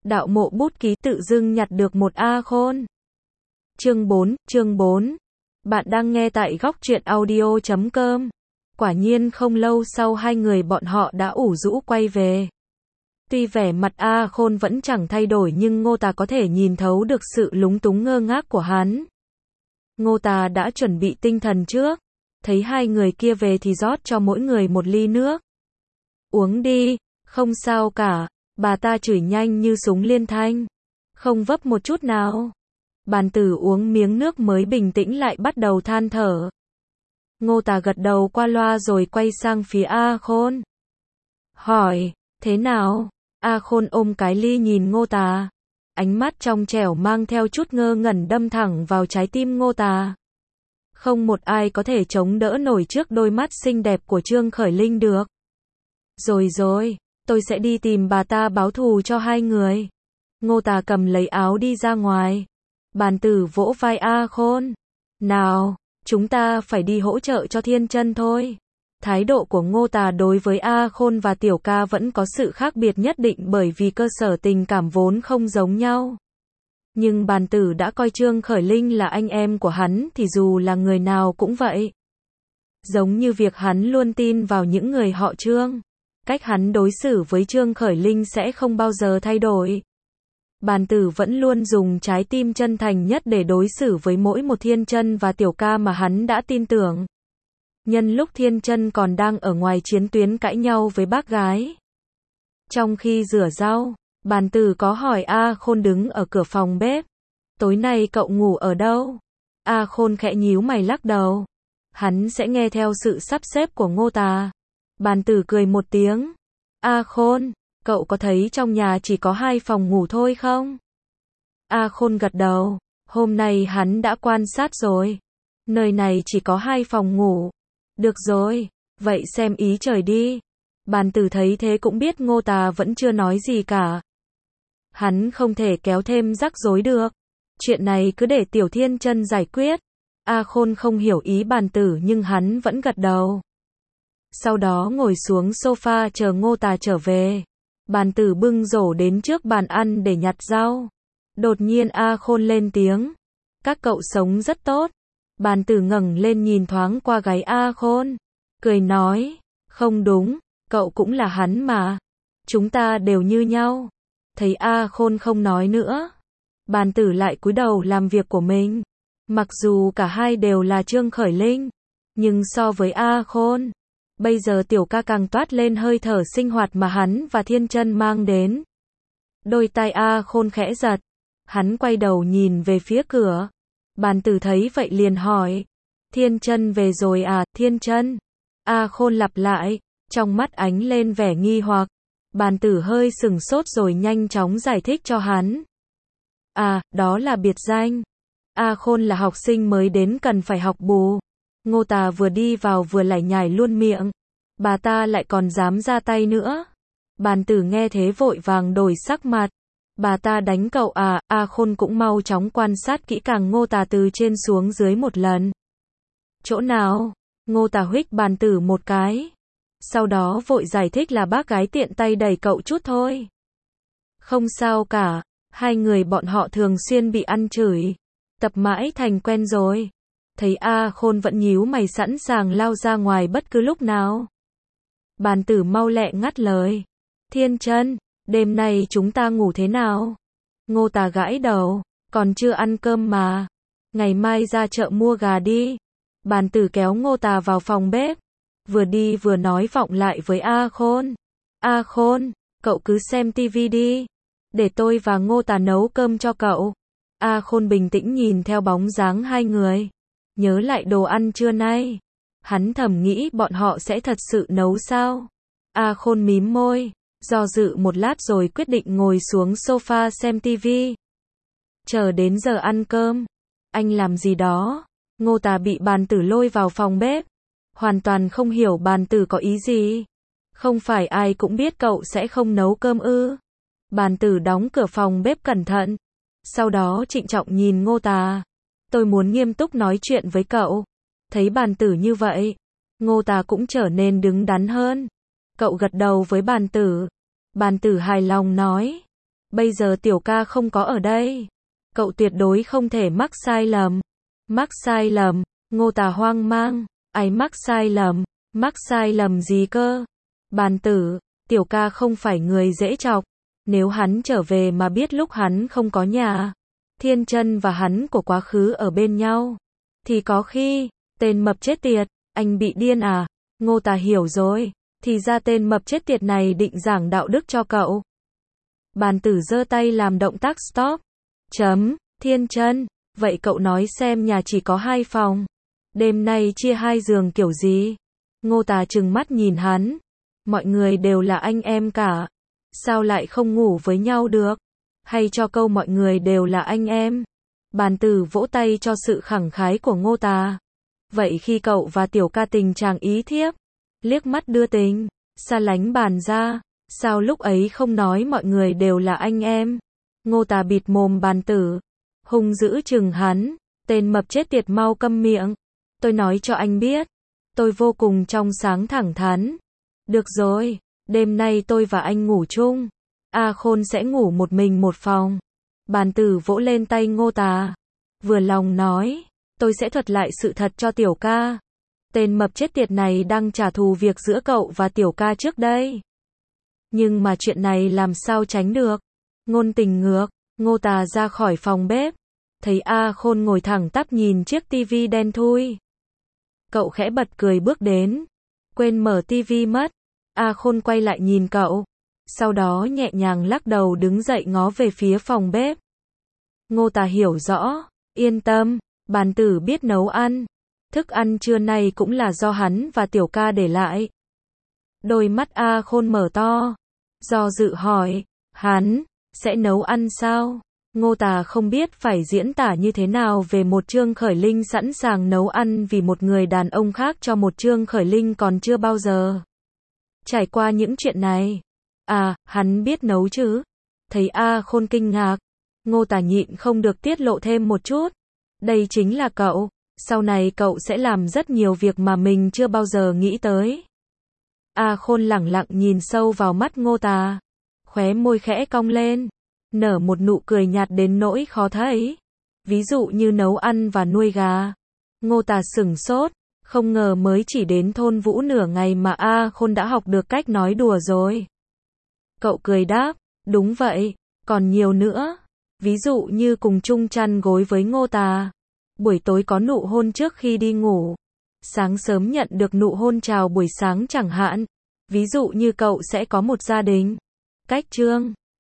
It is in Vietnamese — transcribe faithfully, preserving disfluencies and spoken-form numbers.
Đạo mộ bút ký tự dưng nhặt được một A Khôn. Chương bốn, chương bốn. Bạn đang nghe tại góc truyện audio chấm com. Quả nhiên không lâu sau hai người bọn họ đã ủ rũ quay về. Tuy vẻ mặt A Khôn vẫn chẳng thay đổi nhưng Ngô Tà có thể nhìn thấu được sự lúng túng ngơ ngác của hắn. Ngô Tà đã chuẩn bị tinh thần trước. Thấy hai người kia về thì rót cho mỗi người một ly nước. Uống đi, không sao cả. Bà ta chửi nhanh như súng liên thanh. Không vấp một chút nào. Bàn tử uống miếng nước mới bình tĩnh lại bắt đầu than thở. Ngô Tà gật đầu qua loa rồi quay sang phía A Khôn. Hỏi, thế nào? A Khôn ôm cái ly nhìn Ngô Tà. Ánh mắt trong trẻo mang theo chút ngơ ngẩn đâm thẳng vào trái tim Ngô Tà. Không một ai có thể chống đỡ nổi trước đôi mắt xinh đẹp của Trương Khởi Linh được. Rồi rồi, tôi sẽ đi tìm bà ta báo thù cho hai người. Ngô Tà cầm lấy áo đi ra ngoài. Bàn tử vỗ vai A Khôn. Nào, chúng ta phải đi hỗ trợ cho Thiên Chân thôi. Thái độ của Ngô Tà đối với A Khôn và Tiểu Ca vẫn có sự khác biệt nhất định bởi vì cơ sở tình cảm vốn không giống nhau. Nhưng bàn tử đã coi Trương Khởi Linh là anh em của hắn thì dù là người nào cũng vậy. Giống như việc hắn luôn tin vào những người họ Trương. Cách hắn đối xử với Trương Khởi Linh sẽ không bao giờ thay đổi. Bàn tử vẫn luôn dùng trái tim chân thành nhất để đối xử với mỗi một Thiên Chân và Tiểu Ca mà hắn đã tin tưởng. Nhân lúc Thiên Chân còn đang ở ngoài chiến tuyến cãi nhau với bác gái. Trong khi rửa rau, bàn tử có hỏi A Khôn đứng ở cửa phòng bếp. Tối nay cậu ngủ ở đâu? A Khôn khẽ nhíu mày lắc đầu. Hắn sẽ nghe theo sự sắp xếp của Ngô Tà. Bàn tử cười một tiếng. A Khôn, cậu có thấy trong nhà chỉ có hai phòng ngủ thôi không? A Khôn gật đầu. Hôm nay hắn đã quan sát rồi. Nơi này chỉ có hai phòng ngủ. Được rồi, vậy xem ý trời đi. Bàn tử thấy thế cũng biết Ngô Tà vẫn chưa nói gì cả. Hắn không thể kéo thêm rắc rối được. Chuyện này cứ để Tiểu Thiên Chân giải quyết. A Khôn không hiểu ý bàn tử nhưng hắn vẫn gật đầu. Sau đó ngồi xuống sofa chờ Ngô Tà trở về. Bàn tử bưng rổ đến trước bàn ăn để nhặt rau. Đột nhiên A Khôn lên tiếng. Các cậu sống rất tốt. Bàn tử ngẩng lên nhìn thoáng qua gáy A Khôn. Cười nói. Không đúng, cậu cũng là hắn mà. Chúng ta đều như nhau. Thấy A Khôn không nói nữa. Bàn tử lại cúi đầu làm việc của mình. Mặc dù cả hai đều là Trương Khởi Linh. Nhưng so với A Khôn. Bây giờ Tiểu Ca càng toát lên hơi thở sinh hoạt mà hắn và Thiên Chân mang đến. Đôi tai A Khôn khẽ giật. Hắn quay đầu nhìn về phía cửa. Bàn tử thấy vậy liền hỏi. Thiên Chân về rồi à, Thiên Chân? A Khôn lặp lại, trong mắt ánh lên vẻ nghi hoặc. Bàn tử hơi sừng sốt rồi nhanh chóng giải thích cho hắn. À, đó là biệt danh. A Khôn là học sinh mới đến cần phải học bù. Ngô Tà vừa đi vào vừa lải nhải luôn miệng. Bà ta lại còn dám ra tay nữa. Bàn tử nghe thế vội vàng đổi sắc mặt. Bà ta đánh cậu à? A Khôn cũng mau chóng quan sát kỹ càng Ngô Tà từ trên xuống dưới một lần. Chỗ nào? Ngô Tà huých bàn tử một cái. Sau đó vội giải thích là bác gái tiện tay đẩy cậu chút thôi. Không sao cả. Hai người bọn họ thường xuyên bị ăn chửi. Tập mãi thành quen rồi. Thấy A Khôn vẫn nhíu mày sẵn sàng lao ra ngoài bất cứ lúc nào. Bàn tử mau lẹ ngắt lời. Thiên Chân, đêm nay chúng ta ngủ thế nào? Ngô Tà gãi đầu. Còn chưa ăn cơm mà. Ngày mai ra chợ mua gà đi. Bàn tử kéo Ngô Tà vào phòng bếp. Vừa đi vừa nói vọng lại với A Khôn. A Khôn, cậu cứ xem tivi đi. Để tôi và Ngô Tà nấu cơm cho cậu. A Khôn bình tĩnh nhìn theo bóng dáng hai người. Nhớ lại đồ ăn trưa nay. Hắn thầm nghĩ bọn họ sẽ thật sự nấu sao? A Khôn mím môi. Do dự một lát rồi quyết định ngồi xuống sofa xem tivi. Chờ đến giờ ăn cơm. Anh làm gì đó? Ngô Tà bị bàn tử lôi vào phòng bếp. Hoàn toàn không hiểu bàn tử có ý gì. Không phải ai cũng biết cậu sẽ không nấu cơm ư? Bàn tử đóng cửa phòng bếp cẩn thận. Sau đó trịnh trọng nhìn Ngô Tà. Tôi muốn nghiêm túc nói chuyện với cậu. Thấy bàn tử như vậy. Ngô Tà cũng trở nên đứng đắn hơn. Cậu gật đầu với bàn tử. Bàn tử hài lòng nói. Bây giờ tiểu ca không có ở đây. Cậu tuyệt đối không thể mắc sai lầm. Mắc sai lầm, Ngô Tà hoang mang. Ai mắc sai lầm? Mắc sai lầm gì cơ? Bàn tử, tiểu ca không phải người dễ chọc. Nếu hắn trở về mà biết lúc hắn không có nhà, Thiên Chân và hắn của quá khứ ở bên nhau, thì có khi, tên mập chết tiệt, anh bị điên à? Ngô Tà hiểu rồi, thì ra tên mập chết tiệt này định giảng đạo đức cho cậu. Bàn tử giơ tay làm động tác stop. Chấm, Thiên Chân, vậy cậu nói xem nhà chỉ có hai phòng, đêm nay chia hai giường kiểu gì? Ngô Tà trừng mắt nhìn hắn. Mọi người đều là anh em cả, sao lại không ngủ với nhau được? Hay cho câu mọi người đều là anh em. Bàn tử vỗ tay cho sự khẳng khái của Ngô Tà. Vậy khi cậu và tiểu ca tình chàng ý thiếp, liếc mắt đưa tình, xa lánh bàn ra, sao lúc ấy không nói mọi người đều là anh em? Ngô Tà bịt mồm bàn tử, hung dữ chừng hắn. Tên mập chết tiệt, mau câm miệng. Tôi nói cho anh biết, tôi vô cùng trong sáng thẳng thắn. Được rồi, đêm nay tôi và anh ngủ chung. A Khôn sẽ ngủ một mình một phòng. Bàn tử vỗ lên tay Ngô Tà, vừa lòng nói, tôi sẽ thuật lại sự thật cho tiểu ca. Tên mập chết tiệt này đang trả thù việc giữa cậu và tiểu ca trước đây. Nhưng mà chuyện này làm sao tránh được? Ngôn tình ngược. Ngô Tà ra khỏi phòng bếp, thấy A Khôn ngồi thẳng tắp nhìn chiếc tivi đen thui. Cậu khẽ bật cười bước đến, quên mở tivi mất. A Khôn quay lại nhìn cậu, sau đó nhẹ nhàng lắc đầu đứng dậy ngó về phía phòng bếp. Ngô Tà hiểu rõ, yên tâm, bàn tử biết nấu ăn. Thức ăn trưa nay cũng là do hắn và tiểu ca để lại. Đôi mắt A Khôn mở to, do dự hỏi, hắn sẽ nấu ăn sao? Ngô Tà không biết phải diễn tả như thế nào về một Trương Khởi Linh sẵn sàng nấu ăn vì một người đàn ông khác cho một Trương Khởi Linh còn chưa bao giờ trải qua những chuyện này. À, hắn biết nấu chứ? Thấy A Khôn kinh ngạc, Ngô Tà nhịn không được tiết lộ thêm một chút. Đây chính là cậu, sau này cậu sẽ làm rất nhiều việc mà mình chưa bao giờ nghĩ tới. A Khôn lẳng lặng nhìn sâu vào mắt Ngô Tà, khóe môi khẽ cong lên, nở một nụ cười nhạt đến nỗi khó thấy. Ví dụ như nấu ăn và nuôi gà. Ngô Tà sửng sốt, không ngờ mới chỉ đến thôn Vũ nửa ngày mà A Khôn đã học được cách nói đùa rồi. Cậu cười đáp, đúng vậy, còn nhiều nữa. Ví dụ như cùng chung chăn gối với Ngô Tà, buổi tối có nụ hôn trước khi đi ngủ, sáng sớm nhận được nụ hôn chào buổi sáng chẳng hạn. Ví dụ như cậu sẽ có một gia đình. Cách chương